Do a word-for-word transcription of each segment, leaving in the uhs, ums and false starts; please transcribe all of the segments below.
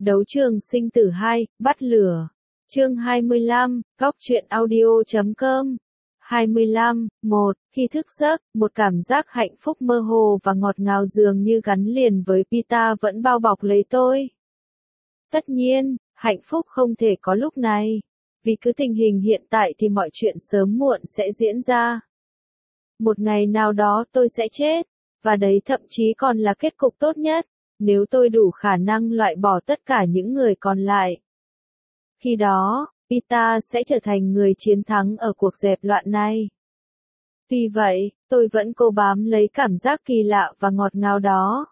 Đấu trường sinh tử hai, bắt lửa. Chương hai mươi lăm, góc truyện audio chấm com. hai mươi lăm, một, khi thức giấc, một cảm giác hạnh phúc mơ hồ và ngọt ngào dường như gắn liền với Pita vẫn bao bọc lấy tôi. Tất nhiên, hạnh phúc không thể có lúc này. Vì cứ tình hình hiện tại thì mọi chuyện sớm muộn sẽ diễn ra. Một ngày nào đó tôi sẽ chết, và đấy thậm chí còn là kết cục tốt nhất, nếu tôi đủ khả năng loại bỏ tất cả những người còn lại. Khi đó, Pita sẽ trở thành người chiến thắng ở cuộc dẹp loạn này. Tuy vậy, tôi vẫn cố bám lấy cảm giác kỳ lạ và ngọt ngào đó.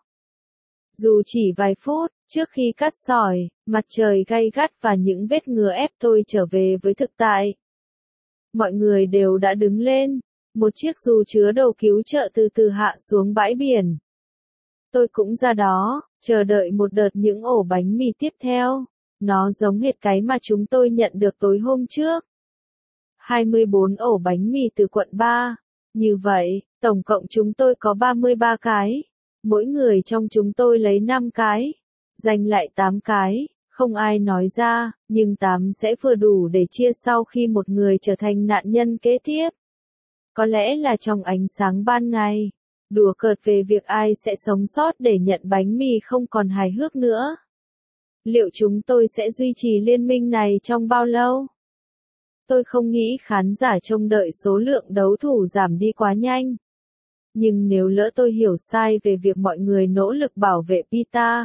Dù chỉ vài phút, trước khi cắt sỏi, mặt trời gay gắt và những vết ngứa ép tôi trở về với thực tại. Mọi người đều đã đứng lên, một chiếc dù chứa đồ cứu trợ từ từ hạ xuống bãi biển. Tôi cũng ra đó, chờ đợi một đợt những ổ bánh mì tiếp theo. Nó giống hệt cái mà chúng tôi nhận được tối hôm trước. hai mươi bốn ổ bánh mì từ quận ba. Như vậy, tổng cộng chúng tôi có ba mươi ba cái. Mỗi người trong chúng tôi lấy năm cái. Dành lại tám cái, không ai nói ra, nhưng tám sẽ vừa đủ để chia sau khi một người trở thành nạn nhân kế tiếp. Có lẽ là trong ánh sáng ban ngày, đùa cợt về việc ai sẽ sống sót để nhận bánh mì không còn hài hước nữa. Liệu chúng tôi sẽ duy trì liên minh này trong bao lâu? Tôi không nghĩ khán giả trông đợi số lượng đấu thủ giảm đi quá nhanh. Nhưng nếu lỡ tôi hiểu sai về việc mọi người nỗ lực bảo vệ Pita,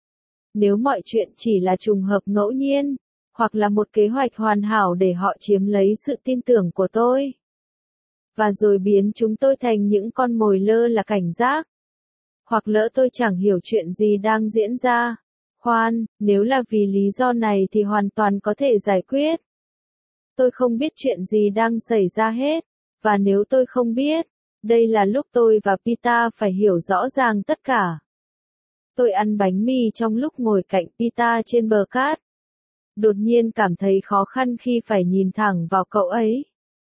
nếu mọi chuyện chỉ là trùng hợp ngẫu nhiên, hoặc là một kế hoạch hoàn hảo để họ chiếm lấy sự tin tưởng của tôi, và rồi biến chúng tôi thành những con mồi lơ là cảnh giác, hoặc lỡ tôi chẳng hiểu chuyện gì đang diễn ra. Khoan, nếu là vì lý do này thì hoàn toàn có thể giải quyết. Tôi không biết chuyện gì đang xảy ra hết, và nếu tôi không biết, đây là lúc tôi và Pita phải hiểu rõ ràng tất cả. Tôi ăn bánh mì trong lúc ngồi cạnh Pita trên bờ cát. Đột nhiên cảm thấy khó khăn khi phải nhìn thẳng vào cậu ấy.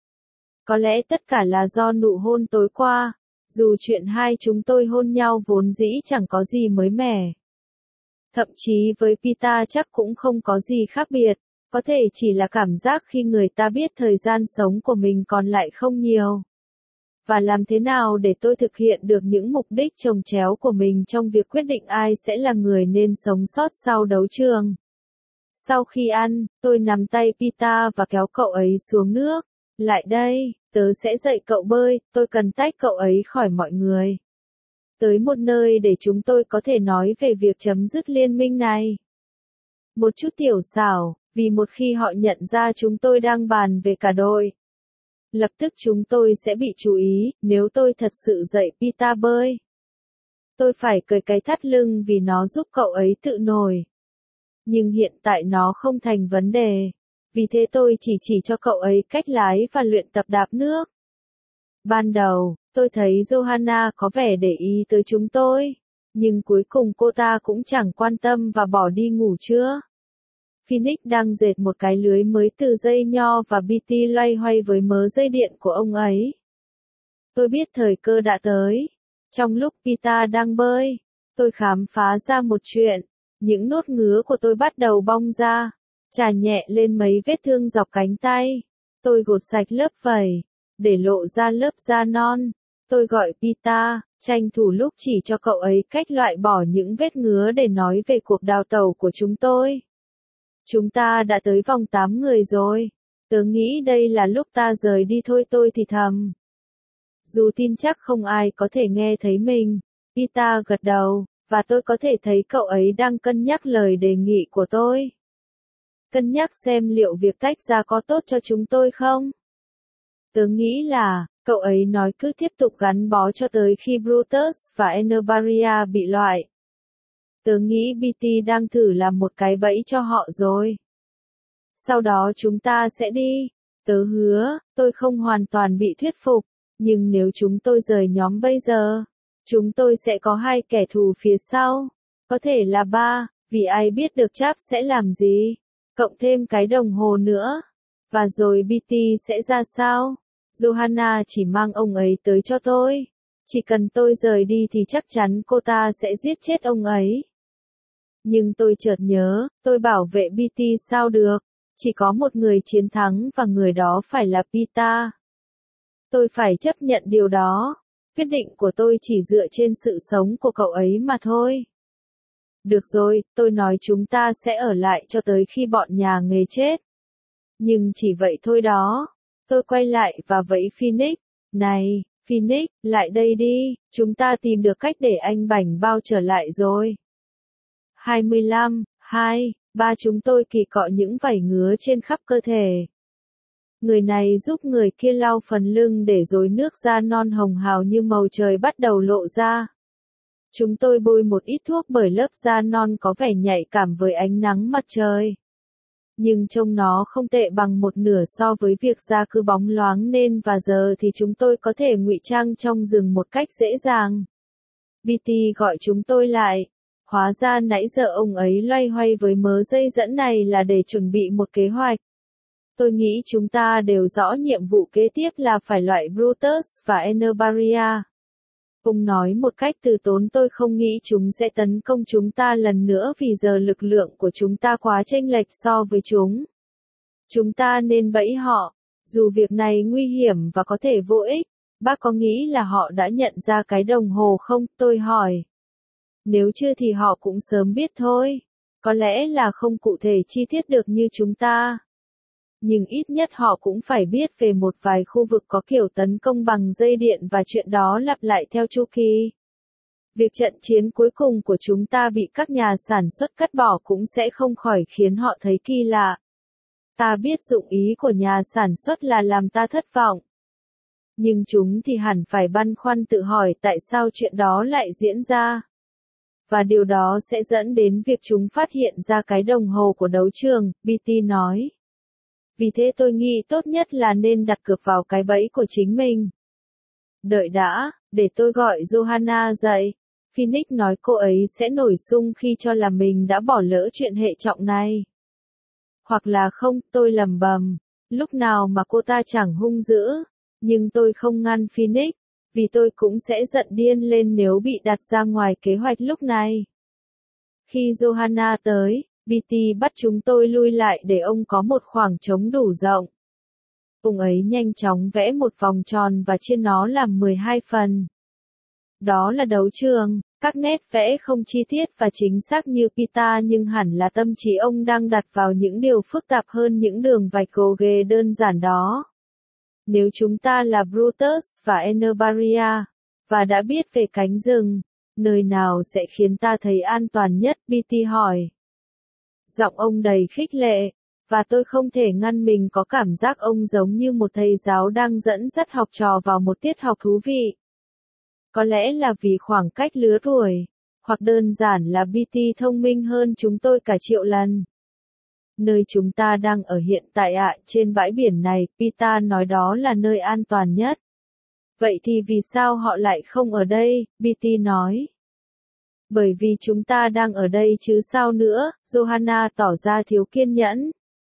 Có lẽ tất cả là do nụ hôn tối qua, dù chuyện hai chúng tôi hôn nhau vốn dĩ chẳng có gì mới mẻ. Thậm chí với Pita chắc cũng không có gì khác biệt, có thể chỉ là cảm giác khi người ta biết thời gian sống của mình còn lại không nhiều. Và làm thế nào để tôi thực hiện được những mục đích chồng chéo của mình trong việc quyết định ai sẽ là người nên sống sót sau đấu trường. Sau khi ăn, tôi nắm tay Pita và kéo cậu ấy xuống nước. Lại đây, tớ sẽ dạy cậu bơi, tôi cần tách cậu ấy khỏi mọi người. Tới một nơi để chúng tôi có thể nói về việc chấm dứt liên minh này. Một chút tiểu xảo, vì một khi họ nhận ra chúng tôi đang bàn về cả đội, lập tức chúng tôi sẽ bị chú ý, nếu tôi thật sự dạy Pita bơi. Tôi phải cởi cái thắt lưng vì nó giúp cậu ấy tự nổi. Nhưng hiện tại nó không thành vấn đề, vì thế tôi chỉ chỉ cho cậu ấy cách lái và luyện tập đạp nước. Ban đầu, tôi thấy Johanna có vẻ để ý tới chúng tôi, nhưng cuối cùng cô ta cũng chẳng quan tâm và bỏ đi ngủ trưa. Phoenix đang dệt một cái lưới mới từ dây nho và Bitty loay hoay với mớ dây điện của ông ấy. Tôi biết thời cơ đã tới. Trong lúc Pita đang bơi, tôi khám phá ra một chuyện. Những nốt ngứa của tôi bắt đầu bong ra, chà nhẹ lên mấy vết thương dọc cánh tay. Tôi gột sạch lớp vảy, để lộ ra lớp da non. Tôi gọi Pita, tranh thủ lúc chỉ cho cậu ấy cách loại bỏ những vết ngứa để nói về cuộc đào tẩu của chúng tôi. Chúng ta đã tới vòng tám người rồi. Tớ nghĩ đây là lúc ta rời đi thôi, tôi thì thầm. Dù tin chắc không ai có thể nghe thấy mình, Pita gật đầu, và tôi có thể thấy cậu ấy đang cân nhắc lời đề nghị của tôi. Cân nhắc xem liệu việc tách ra có tốt cho chúng tôi không? Tớ nghĩ là, cậu ấy nói cứ tiếp tục gắn bó cho tới khi Brutus và Enerbaria bị loại. Tớ nghĩ Bitty đang thử làm một cái bẫy cho họ rồi. Sau đó chúng ta sẽ đi. Tớ hứa, tôi không hoàn toàn bị thuyết phục, nhưng nếu chúng tôi rời nhóm bây giờ, chúng tôi sẽ có hai kẻ thù phía sau. Có thể là ba, vì ai biết được Chap sẽ làm gì. Cộng thêm cái đồng hồ nữa. Và rồi Bitty sẽ ra sao? Johanna chỉ mang ông ấy tới cho tôi. Chỉ cần tôi rời đi thì chắc chắn cô ta sẽ giết chết ông ấy. Nhưng tôi chợt nhớ, tôi bảo vệ bê tê sao được, chỉ có một người chiến thắng và người đó phải là Peter. Tôi phải chấp nhận điều đó, quyết định của tôi chỉ dựa trên sự sống của cậu ấy mà thôi. Được rồi, tôi nói chúng ta sẽ ở lại cho tới khi bọn nhà nghề chết. Nhưng chỉ vậy thôi đó. Tôi quay lại và vẫy Phoenix. Này, Phoenix, lại đây đi, chúng ta tìm được cách để anh bảnh bao trở lại rồi. hai mươi lăm, hai, ba chúng tôi kỳ cọ những vảy ngứa trên khắp cơ thể. Người này giúp người kia lau phần lưng để rối nước da non hồng hào như màu trời bắt đầu lộ ra. Chúng tôi bôi một ít thuốc bởi lớp da non có vẻ nhạy cảm với ánh nắng mặt trời. Nhưng trông nó không tệ bằng một nửa so với việc da cứ bóng loáng nên và giờ thì chúng tôi có thể ngụy trang trong rừng một cách dễ dàng. bê tê gọi chúng tôi lại. Hóa ra nãy giờ ông ấy loay hoay với mớ dây dẫn này là để chuẩn bị một kế hoạch. Tôi nghĩ chúng ta đều rõ nhiệm vụ kế tiếp là phải loại Brutus và Enerbaria. Ông nói một cách từ tốn tôi không nghĩ chúng sẽ tấn công chúng ta lần nữa vì giờ lực lượng của chúng ta quá chênh lệch so với chúng. Chúng ta nên bẫy họ, dù việc này nguy hiểm và có thể vô ích. Bác có nghĩ là họ đã nhận ra cái đồng hồ không? Tôi hỏi. Nếu chưa thì họ cũng sớm biết thôi. Có lẽ là không cụ thể chi tiết được như chúng ta. Nhưng ít nhất họ cũng phải biết về một vài khu vực có kiểu tấn công bằng dây điện và chuyện đó lặp lại theo chu kỳ. Việc trận chiến cuối cùng của chúng ta bị các nhà sản xuất cắt bỏ cũng sẽ không khỏi khiến họ thấy kỳ lạ. Ta biết dụng ý của nhà sản xuất là làm ta thất vọng. Nhưng chúng thì hẳn phải băn khoăn tự hỏi tại sao chuyện đó lại diễn ra. Và điều đó sẽ dẫn đến việc chúng phát hiện ra cái đồng hồ của đấu trường, bê tê nói. Vì thế tôi nghĩ tốt nhất là nên đặt cược vào cái bẫy của chính mình. Đợi đã, để tôi gọi Johanna dậy. Phoenix nói cô ấy sẽ nổi sung khi cho là mình đã bỏ lỡ chuyện hệ trọng này. Hoặc là không, tôi lầm bầm. Lúc nào mà cô ta chẳng hung dữ. Nhưng tôi không ngăn Phoenix, vì tôi cũng sẽ giận điên lên nếu bị đặt ra ngoài kế hoạch lúc này. Khi Johanna tới, bê tê bắt chúng tôi lui lại để ông có một khoảng trống đủ rộng. Ông ấy nhanh chóng vẽ một vòng tròn và chia nó làm mười hai phần. Đó là đấu trường, các nét vẽ không chi tiết và chính xác như Peter nhưng hẳn là tâm trí ông đang đặt vào những điều phức tạp hơn những đường vạch gồ ghề đơn giản đó. Nếu chúng ta là Brutus và Enerbaria, và đã biết về cánh rừng, nơi nào sẽ khiến ta thấy an toàn nhất? bê tê hỏi. Giọng ông đầy khích lệ, và tôi không thể ngăn mình có cảm giác ông giống như một thầy giáo đang dẫn dắt học trò vào một tiết học thú vị. Có lẽ là vì khoảng cách lứa tuổi, hoặc đơn giản là bê tê thông minh hơn chúng tôi cả triệu lần. Nơi chúng ta đang ở hiện tại ạ, à, trên bãi biển này, Peter nói đó là nơi an toàn nhất. Vậy thì vì sao họ lại không ở đây? bê tê nói. Bởi vì chúng ta đang ở đây chứ sao nữa, Johanna tỏ ra thiếu kiên nhẫn.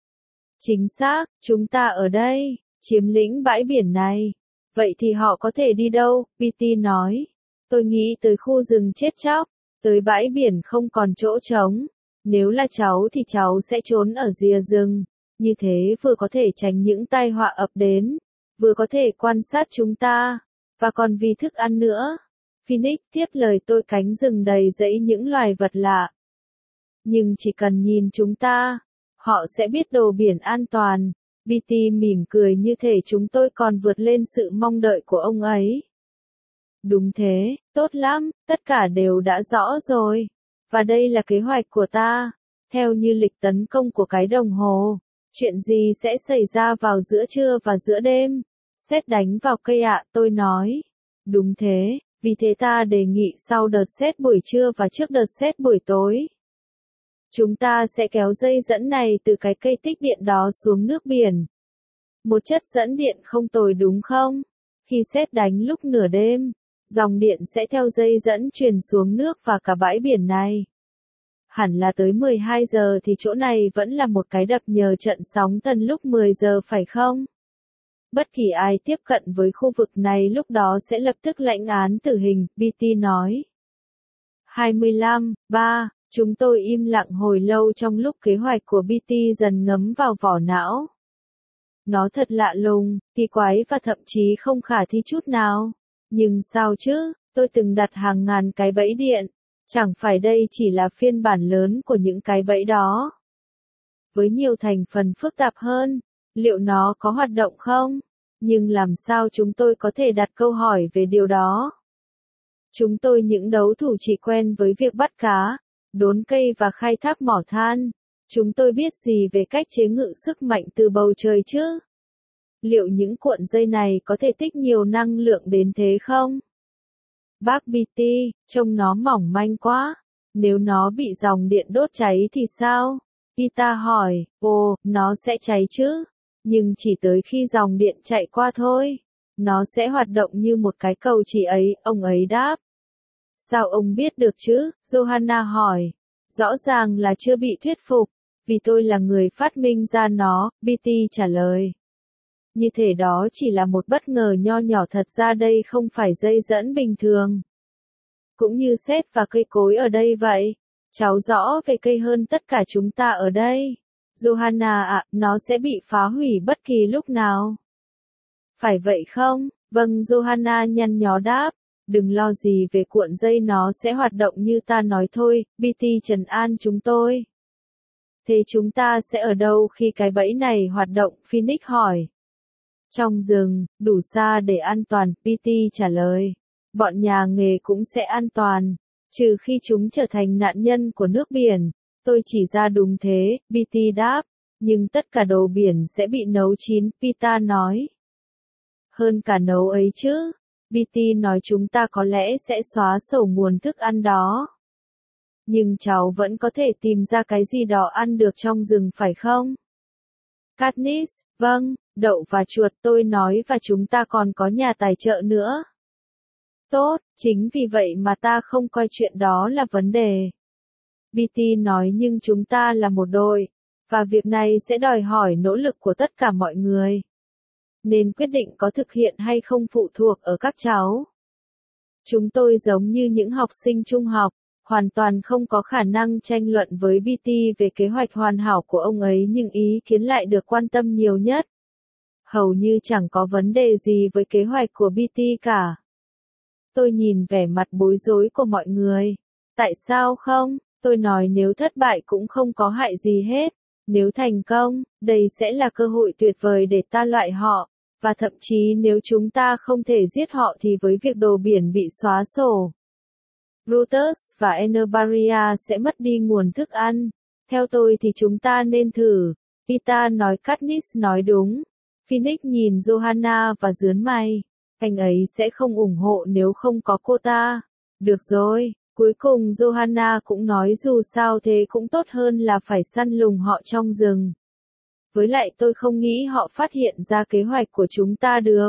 Chính xác, chúng ta ở đây, chiếm lĩnh bãi biển này. Vậy thì họ có thể đi đâu? pê tê nói. Tôi nghĩ tới khu rừng chết chóc, tới bãi biển không còn chỗ trống. Nếu là cháu thì cháu sẽ trốn ở rìa rừng. Như thế vừa có thể tránh những tai họa ập đến, vừa có thể quan sát chúng ta, và còn vì thức ăn nữa. Phoenix tiếp lời tôi, cánh rừng đầy rẫy những loài vật lạ. Nhưng chỉ cần nhìn chúng ta, họ sẽ biết đồ biển an toàn. bê tê mỉm cười như thể chúng tôi còn vượt lên sự mong đợi của ông ấy. Đúng thế, tốt lắm, tất cả đều đã rõ rồi. Và đây là kế hoạch của ta. Theo như lịch tấn công của cái đồng hồ, chuyện gì sẽ xảy ra vào giữa trưa và giữa đêm? Sét đánh vào cây ạ, tôi nói. Đúng thế, vì thế ta đề nghị sau đợt sét buổi trưa và trước đợt sét buổi tối. Chúng ta sẽ kéo dây dẫn này từ cái cây tích điện đó xuống nước biển. Một chất dẫn điện không tồi đúng không? Khi sét đánh lúc nửa đêm, dòng điện sẽ theo dây dẫn truyền xuống nước và cả bãi biển này. Hẳn là tới mười hai giờ thì chỗ này vẫn là một cái đập nhờ trận sóng thần lúc mười giờ phải không? Bất kỳ ai tiếp cận với khu vực này lúc đó sẽ lập tức lãnh án tử hình, bê tê nói. hai mươi lăm, ba, Chúng tôi im lặng hồi lâu trong lúc kế hoạch của bê tê dần ngấm vào vỏ não. Nó thật lạ lùng, kỳ quái và thậm chí không khả thi chút nào. Nhưng sao chứ, tôi từng đặt hàng ngàn cái bẫy điện. Chẳng phải đây chỉ là phiên bản lớn của những cái bẫy đó. Với nhiều thành phần phức tạp hơn, liệu nó có hoạt động không? Nhưng làm sao chúng tôi có thể đặt câu hỏi về điều đó? Chúng tôi những đấu thủ chỉ quen với việc bắt cá, đốn cây và khai thác mỏ than. Chúng tôi biết gì về cách chế ngự sức mạnh từ bầu trời chứ? Liệu những cuộn dây này có thể tích nhiều năng lượng đến thế không? Bác bê tê, trông nó mỏng manh quá. Nếu nó bị dòng điện đốt cháy thì sao? Peter hỏi, ồ, nó sẽ cháy chứ. Nhưng chỉ tới khi dòng điện chạy qua thôi. Nó sẽ hoạt động như một cái cầu chỉ ấy, ông ấy đáp. Sao ông biết được chứ? Johanna hỏi. Rõ ràng là chưa bị thuyết phục, vì tôi là người phát minh ra nó, bê tê trả lời. Như thể đó chỉ là một bất ngờ nho nhỏ, thật ra đây không phải dây dẫn bình thường. Cũng như sét và cây cối ở đây vậy. Cháu rõ về cây hơn tất cả chúng ta ở đây. Johanna ạ, à, nó sẽ bị phá hủy bất kỳ lúc nào. Phải vậy không? Vâng, Johanna nhăn nhó đáp. Đừng lo gì về cuộn dây, nó sẽ hoạt động như ta nói thôi, bê tê trấn an chúng tôi. Thế chúng ta sẽ ở đâu khi cái bẫy này hoạt động? Phoenix hỏi. Trong rừng, đủ xa để an toàn, pê tê trả lời. Bọn nhà nghề cũng sẽ an toàn, trừ khi chúng trở thành nạn nhân của nước biển. Tôi chỉ ra đúng thế, bê tê đáp. Nhưng tất cả đồ biển sẽ bị nấu chín, Peter nói. Hơn cả nấu ấy chứ. bê tê nói chúng ta có lẽ sẽ xóa sổ nguồn thức ăn đó. Nhưng cháu vẫn có thể tìm ra cái gì đó ăn được trong rừng phải không? Katniss, vâng, đậu và chuột, tôi nói, và chúng ta còn có nhà tài trợ nữa. Tốt, chính vì vậy mà ta không coi chuyện đó là vấn đề. bê tê nói, nhưng chúng ta là một đội, và việc này sẽ đòi hỏi nỗ lực của tất cả mọi người. Nên quyết định có thực hiện hay không phụ thuộc ở các cháu. Chúng tôi giống như những học sinh trung học, hoàn toàn không có khả năng tranh luận với bê tê về kế hoạch hoàn hảo của ông ấy, nhưng ý kiến lại được quan tâm nhiều nhất. Hầu như chẳng có vấn đề gì với kế hoạch của bê tê cả. Tôi nhìn vẻ mặt bối rối của mọi người. Tại sao không? Tôi nói nếu thất bại cũng không có hại gì hết. Nếu thành công, đây sẽ là cơ hội tuyệt vời để ta loại họ. Và thậm chí nếu chúng ta không thể giết họ thì với việc đồ biển bị xóa sổ, Brutus và Enerbaria sẽ mất đi nguồn thức ăn. Theo tôi thì chúng ta nên thử. Peter nói. Katniss nói đúng. Phoenix nhìn Johanna và giớn mày. Anh ấy sẽ không ủng hộ nếu không có cô ta. Được rồi. Cuối cùng Johanna cũng nói dù sao thế cũng tốt hơn là phải săn lùng họ trong rừng. Với lại tôi không nghĩ họ phát hiện ra kế hoạch của chúng ta được.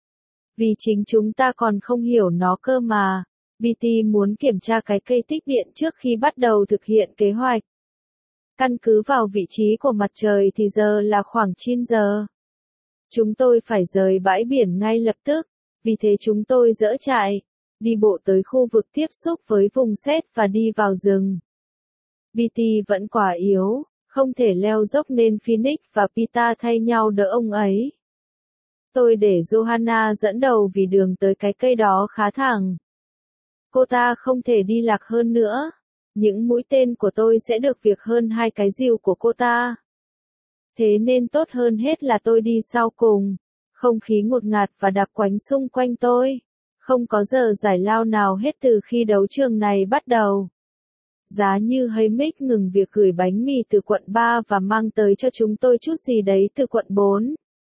Vì chính chúng ta còn không hiểu nó cơ mà. bê tê muốn kiểm tra cái cây tích điện trước khi bắt đầu thực hiện kế hoạch. Căn cứ vào vị trí của mặt trời thì giờ là khoảng chín giờ. Chúng tôi phải rời bãi biển ngay lập tức, vì thế chúng tôi dỡ trại, đi bộ tới khu vực tiếp xúc với vùng sét và đi vào rừng. bê tê vẫn quá yếu, không thể leo dốc nên Phoenix và Peter thay nhau đỡ ông ấy. Tôi để Johanna dẫn đầu vì đường tới cái cây đó khá thẳng. Cô ta không thể đi lạc hơn nữa. Những mũi tên của tôi sẽ được việc hơn hai cái rìu của cô ta. Thế nên tốt hơn hết là tôi đi sau cùng. Không khí ngột ngạt và đặc quánh xung quanh tôi. Không có giờ giải lao nào hết từ khi đấu trường này bắt đầu. Giá như Haymitch ngừng việc gửi bánh mì từ quận ba và mang tới cho chúng tôi chút gì đấy từ quận bốn.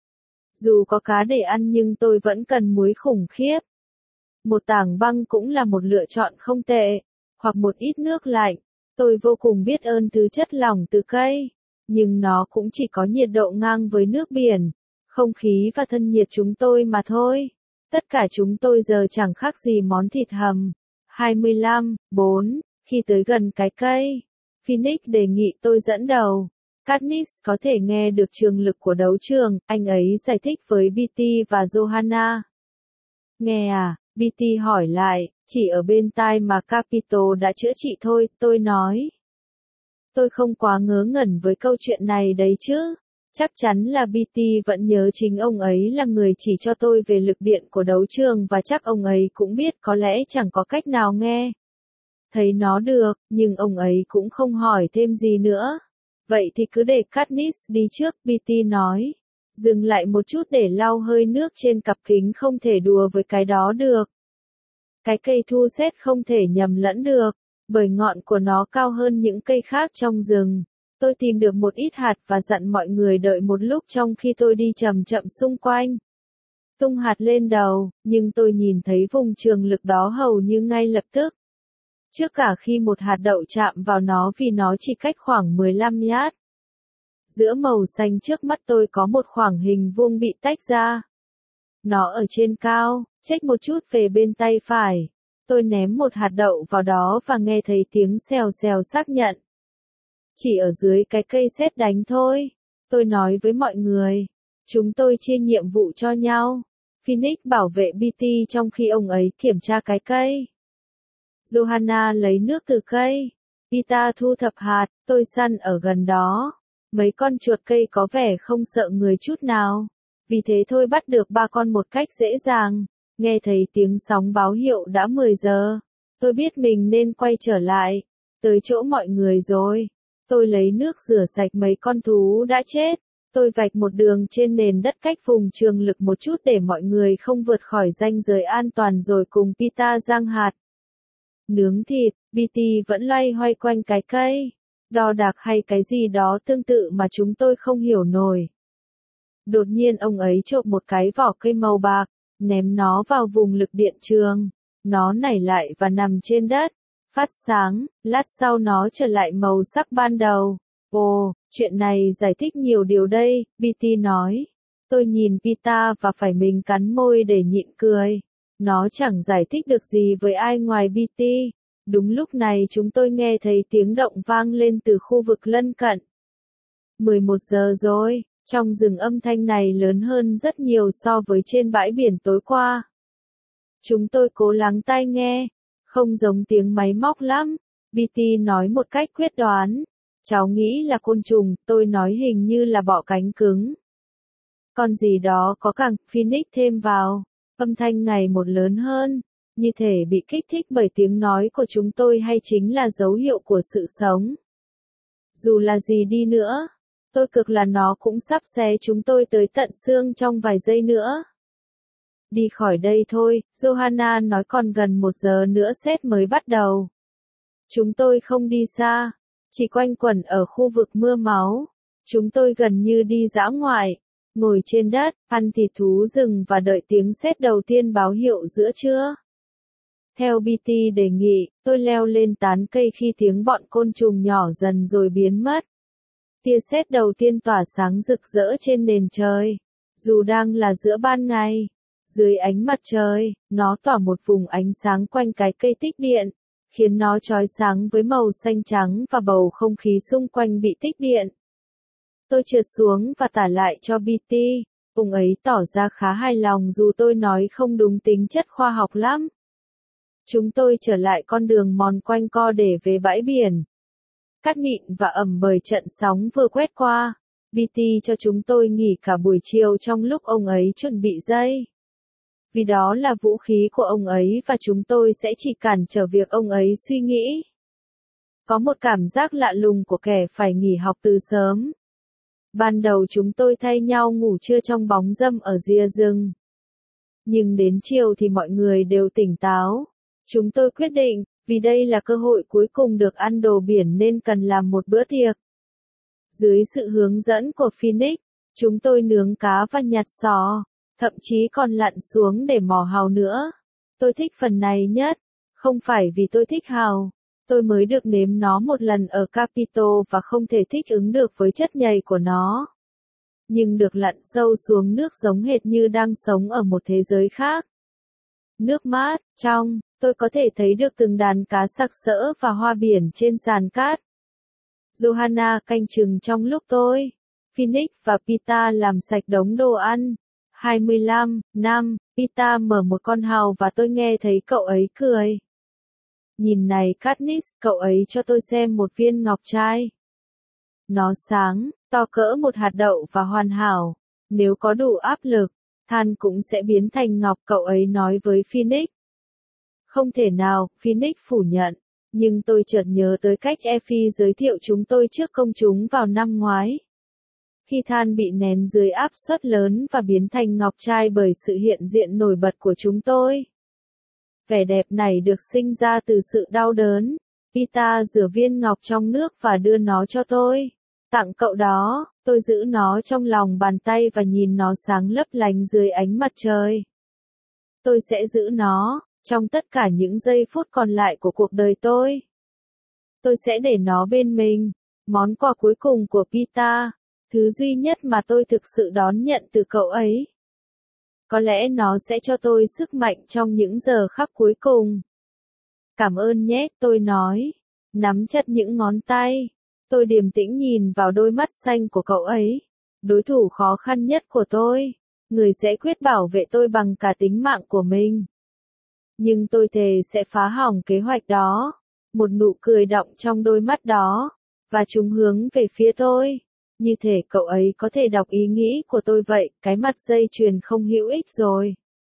Dù có cá để ăn nhưng tôi vẫn cần muối khủng khiếp. Một tảng băng cũng là một lựa chọn không tệ, hoặc một ít nước lạnh. Tôi vô cùng biết ơn thứ chất lỏng từ cây, nhưng nó cũng chỉ có nhiệt độ ngang với nước biển, không khí và thân nhiệt chúng tôi mà thôi. Tất cả chúng tôi giờ chẳng khác gì món thịt hầm. hai mươi lăm, bốn, khi tới gần cái cây, Phoenix đề nghị tôi dẫn đầu. Katniss có thể nghe được trường lực của đấu trường, anh ấy giải thích với bê tê và Johanna. Nghe à, bê tê hỏi lại, chỉ ở bên tai mà Capito đã chữa trị thôi, tôi nói. Tôi không quá ngớ ngẩn với câu chuyện này đấy chứ. Chắc chắn là bê tê vẫn nhớ chính ông ấy là người chỉ cho tôi về lực điện của đấu trường và chắc ông ấy cũng biết có lẽ chẳng có cách nào nghe. Thấy nó được, nhưng ông ấy cũng không hỏi thêm gì nữa. Vậy thì cứ để Katniss đi trước, bê tê nói. Dừng lại một chút để lau hơi nước trên cặp kính, không thể đùa với cái đó được. Cái cây thu sét không thể nhầm lẫn được, bởi ngọn của nó cao hơn những cây khác trong rừng. Tôi tìm được một ít hạt và dặn mọi người đợi một lúc trong khi tôi đi chậm chậm xung quanh. Tung hạt lên đầu, nhưng tôi nhìn thấy vùng trường lực đó hầu như ngay lập tức. Trước cả khi một hạt đậu chạm vào nó vì nó chỉ cách khoảng mười lăm yard. Giữa màu xanh trước mắt tôi có một khoảng hình vuông bị tách ra. Nó ở trên cao, chếch một chút về bên tay phải. Tôi ném một hạt đậu vào đó và nghe thấy tiếng xèo xèo xác nhận. Chỉ ở dưới cái cây sét đánh thôi. Tôi nói với mọi người. Chúng tôi chia nhiệm vụ cho nhau. Phoenix bảo vệ bê tê trong khi ông ấy kiểm tra cái cây. Johanna lấy nước từ cây. Peeta thu thập hạt, tôi săn ở gần đó. Mấy con chuột cây có vẻ không sợ người chút nào. Vì thế tôi bắt được ba con một cách dễ dàng. Nghe thấy tiếng sóng báo hiệu đã mười giờ. Tôi biết mình nên quay trở lại. Tới chỗ mọi người rồi. Tôi lấy nước rửa sạch mấy con thú đã chết. Tôi vạch một đường trên nền đất cách vùng trường lực một chút để mọi người không vượt khỏi ranh giới an toàn rồi cùng Peeta rang hạt. Nướng thịt, bê tê vẫn loay hoay quanh cái cây. Đo đạc hay cái gì đó tương tự mà chúng tôi không hiểu nổi. Đột nhiên ông ấy trộm một cái vỏ cây màu bạc, ném nó vào vùng lực điện trường. Nó nảy lại và nằm trên đất, phát sáng, lát sau nó trở lại màu sắc ban đầu. Ồ, chuyện này giải thích nhiều điều đây, bê tê nói. Tôi nhìn Peeta và phải mình cắn môi để nhịn cười. Nó chẳng giải thích được gì với ai ngoài bê tê. Đúng lúc này chúng tôi nghe thấy tiếng động vang lên từ khu vực lân cận. mười một giờ rồi, trong rừng âm thanh này lớn hơn rất nhiều so với trên bãi biển tối qua. Chúng tôi cố lắng tai nghe, không giống tiếng máy móc lắm, bê tê nói một cách quyết đoán. Cháu nghĩ là côn trùng, tôi nói hình như là bọ cánh cứng. Con gì đó có càng, Phoenix thêm vào, âm thanh ngày một lớn hơn. Như thể bị kích thích bởi tiếng nói của chúng tôi hay chính là dấu hiệu của sự sống. Dù là gì đi nữa, tôi cực là nó cũng sắp xé chúng tôi tới tận xương trong vài giây nữa. Đi khỏi đây thôi, Johanna nói còn gần một giờ nữa sét mới bắt đầu. Chúng tôi không đi xa, chỉ quanh quẩn ở khu vực mưa máu. Chúng tôi gần như đi dã ngoại, ngồi trên đất, ăn thịt thú rừng và đợi tiếng sét đầu tiên báo hiệu giữa trưa. Theo bê tê đề nghị, tôi leo lên tán cây khi tiếng bọn côn trùng nhỏ dần rồi biến mất. Tia sét đầu tiên tỏa sáng rực rỡ trên nền trời. Dù đang là giữa ban ngày, dưới ánh mặt trời, nó tỏa một vùng ánh sáng quanh cái cây tích điện, khiến nó chói sáng với màu xanh trắng và bầu không khí xung quanh bị tích điện. Tôi trượt xuống và tả lại cho bê tê. Ông ấy tỏ ra khá hài lòng dù tôi nói không đúng tính chất khoa học lắm. Chúng tôi trở lại con đường mòn quanh co để về bãi biển. Cát mịn và ẩm bởi trận sóng vừa quét qua. bê tê cho chúng tôi nghỉ cả buổi chiều trong lúc ông ấy chuẩn bị dây. Vì đó là vũ khí của ông ấy và chúng tôi sẽ chỉ cản trở việc ông ấy suy nghĩ. Có một cảm giác lạ lùng của kẻ phải nghỉ học từ sớm. Ban đầu chúng tôi thay nhau ngủ trưa trong bóng râm ở rìa rừng. Nhưng đến chiều thì mọi người đều tỉnh táo. Chúng tôi quyết định, vì đây là cơ hội cuối cùng được ăn đồ biển nên cần làm một bữa tiệc. Dưới sự hướng dẫn của Phoenix, chúng tôi nướng cá và nhặt sò, thậm chí còn lặn xuống để mò hàu nữa. Tôi thích phần này nhất, không phải vì tôi thích hàu. Tôi mới được nếm nó một lần ở Capito và không thể thích ứng được với chất nhầy của nó. Nhưng được lặn sâu xuống nước giống hệt như đang sống ở một thế giới khác. Nước mát, trong, tôi có thể thấy được từng đàn cá sặc sỡ và hoa biển trên sàn cát. Johanna canh chừng trong lúc tôi, Phoenix và Peeta làm sạch đống đồ ăn. hai mươi lăm, năm, Peter mở một con hào và tôi nghe thấy cậu ấy cười. Nhìn này Katniss, cậu ấy cho tôi xem một viên ngọc trai. Nó sáng, to cỡ một hạt đậu và hoàn hảo. Nếu có đủ áp lực, than cũng sẽ biến thành ngọc, cậu ấy nói với Phoenix. Không thể nào, Phoenix phủ nhận. Nhưng tôi chợt nhớ tới cách Effie giới thiệu chúng tôi trước công chúng vào năm ngoái. Khi than bị nén dưới áp suất lớn và biến thành ngọc trai bởi sự hiện diện nổi bật của chúng tôi. Vẻ đẹp này được sinh ra từ sự đau đớn. Peter rửa viên ngọc trong nước và đưa nó cho tôi. Tặng cậu đó, tôi giữ nó trong lòng bàn tay và nhìn nó sáng lấp lánh dưới ánh mặt trời. Tôi sẽ giữ nó, trong tất cả những giây phút còn lại của cuộc đời tôi. Tôi sẽ để nó bên mình, món quà cuối cùng của Peter, thứ duy nhất mà tôi thực sự đón nhận từ cậu ấy. Có lẽ nó sẽ cho tôi sức mạnh trong những giờ khắc cuối cùng. Cảm ơn nhé, tôi nói, nắm chặt những ngón tay. Tôi điềm tĩnh nhìn vào đôi mắt xanh của cậu ấy. Đối thủ khó khăn nhất của tôi, người sẽ quyết bảo vệ tôi bằng cả tính mạng của mình. Nhưng tôi thề sẽ phá hỏng kế hoạch đó. Một nụ cười đọng trong đôi mắt đó, và chúng hướng về phía tôi. Như thể cậu ấy có thể đọc ý nghĩ của tôi vậy, cái mặt dây chuyền không hữu ích rồi.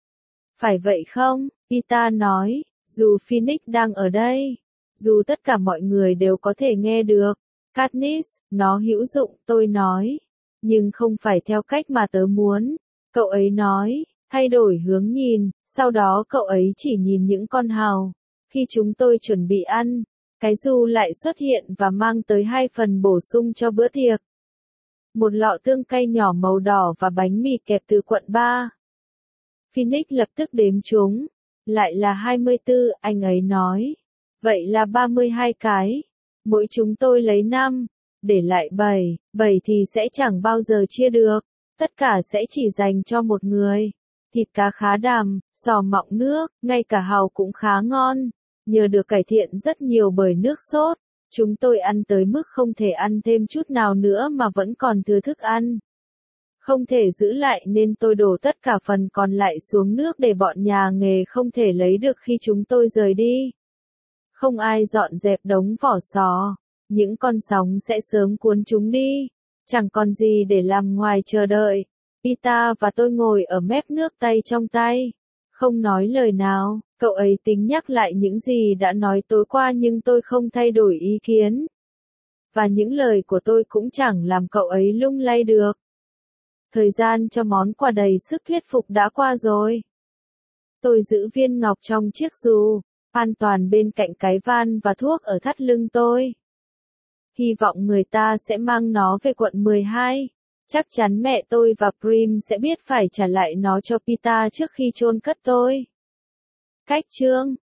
Phải vậy không? Peter nói, dù Phoenix đang ở đây, dù tất cả mọi người đều có thể nghe được. Katniss, nó hữu dụng, tôi nói. Nhưng không phải theo cách mà tớ muốn. Cậu ấy nói, thay đổi hướng nhìn, sau đó cậu ấy chỉ nhìn những con hào. Khi chúng tôi chuẩn bị ăn, cái du lại xuất hiện và mang tới hai phần bổ sung cho bữa tiệc. Một lọ tương cay nhỏ màu đỏ và bánh mì kẹp từ quận ba. Phoenix lập tức đếm chúng. Lại là hai mươi tư, anh ấy nói. Vậy là ba mươi hai cái. Mỗi chúng tôi lấy năm. Để lại bảy. bảy thì sẽ chẳng bao giờ chia được. Tất cả sẽ chỉ dành cho một người. Thịt cá khá đàm, sò mọng nước, ngay cả hàu cũng khá ngon. Nhờ được cải thiện rất nhiều bởi nước sốt. Chúng tôi ăn tới mức không thể ăn thêm chút nào nữa mà vẫn còn thừa thức ăn. Không thể giữ lại nên tôi đổ tất cả phần còn lại xuống nước để bọn nhà nghề không thể lấy được khi chúng tôi rời đi. Không ai dọn dẹp đống vỏ sò. Những con sóng sẽ sớm cuốn chúng đi. Chẳng còn gì để làm ngoài chờ đợi. Peter và tôi ngồi ở mép nước tay trong tay. Không nói lời nào. Cậu ấy tính nhắc lại những gì đã nói tối qua nhưng tôi không thay đổi ý kiến. Và những lời của tôi cũng chẳng làm cậu ấy lung lay được. Thời gian cho món quà đầy sức thuyết phục đã qua rồi. Tôi giữ viên ngọc trong chiếc dù, an toàn bên cạnh cái van và thuốc ở thắt lưng tôi. Hy vọng người ta sẽ mang nó về quận mười hai. Chắc chắn mẹ tôi và Prim sẽ biết phải trả lại nó cho Peter trước khi chôn cất tôi. Cách chương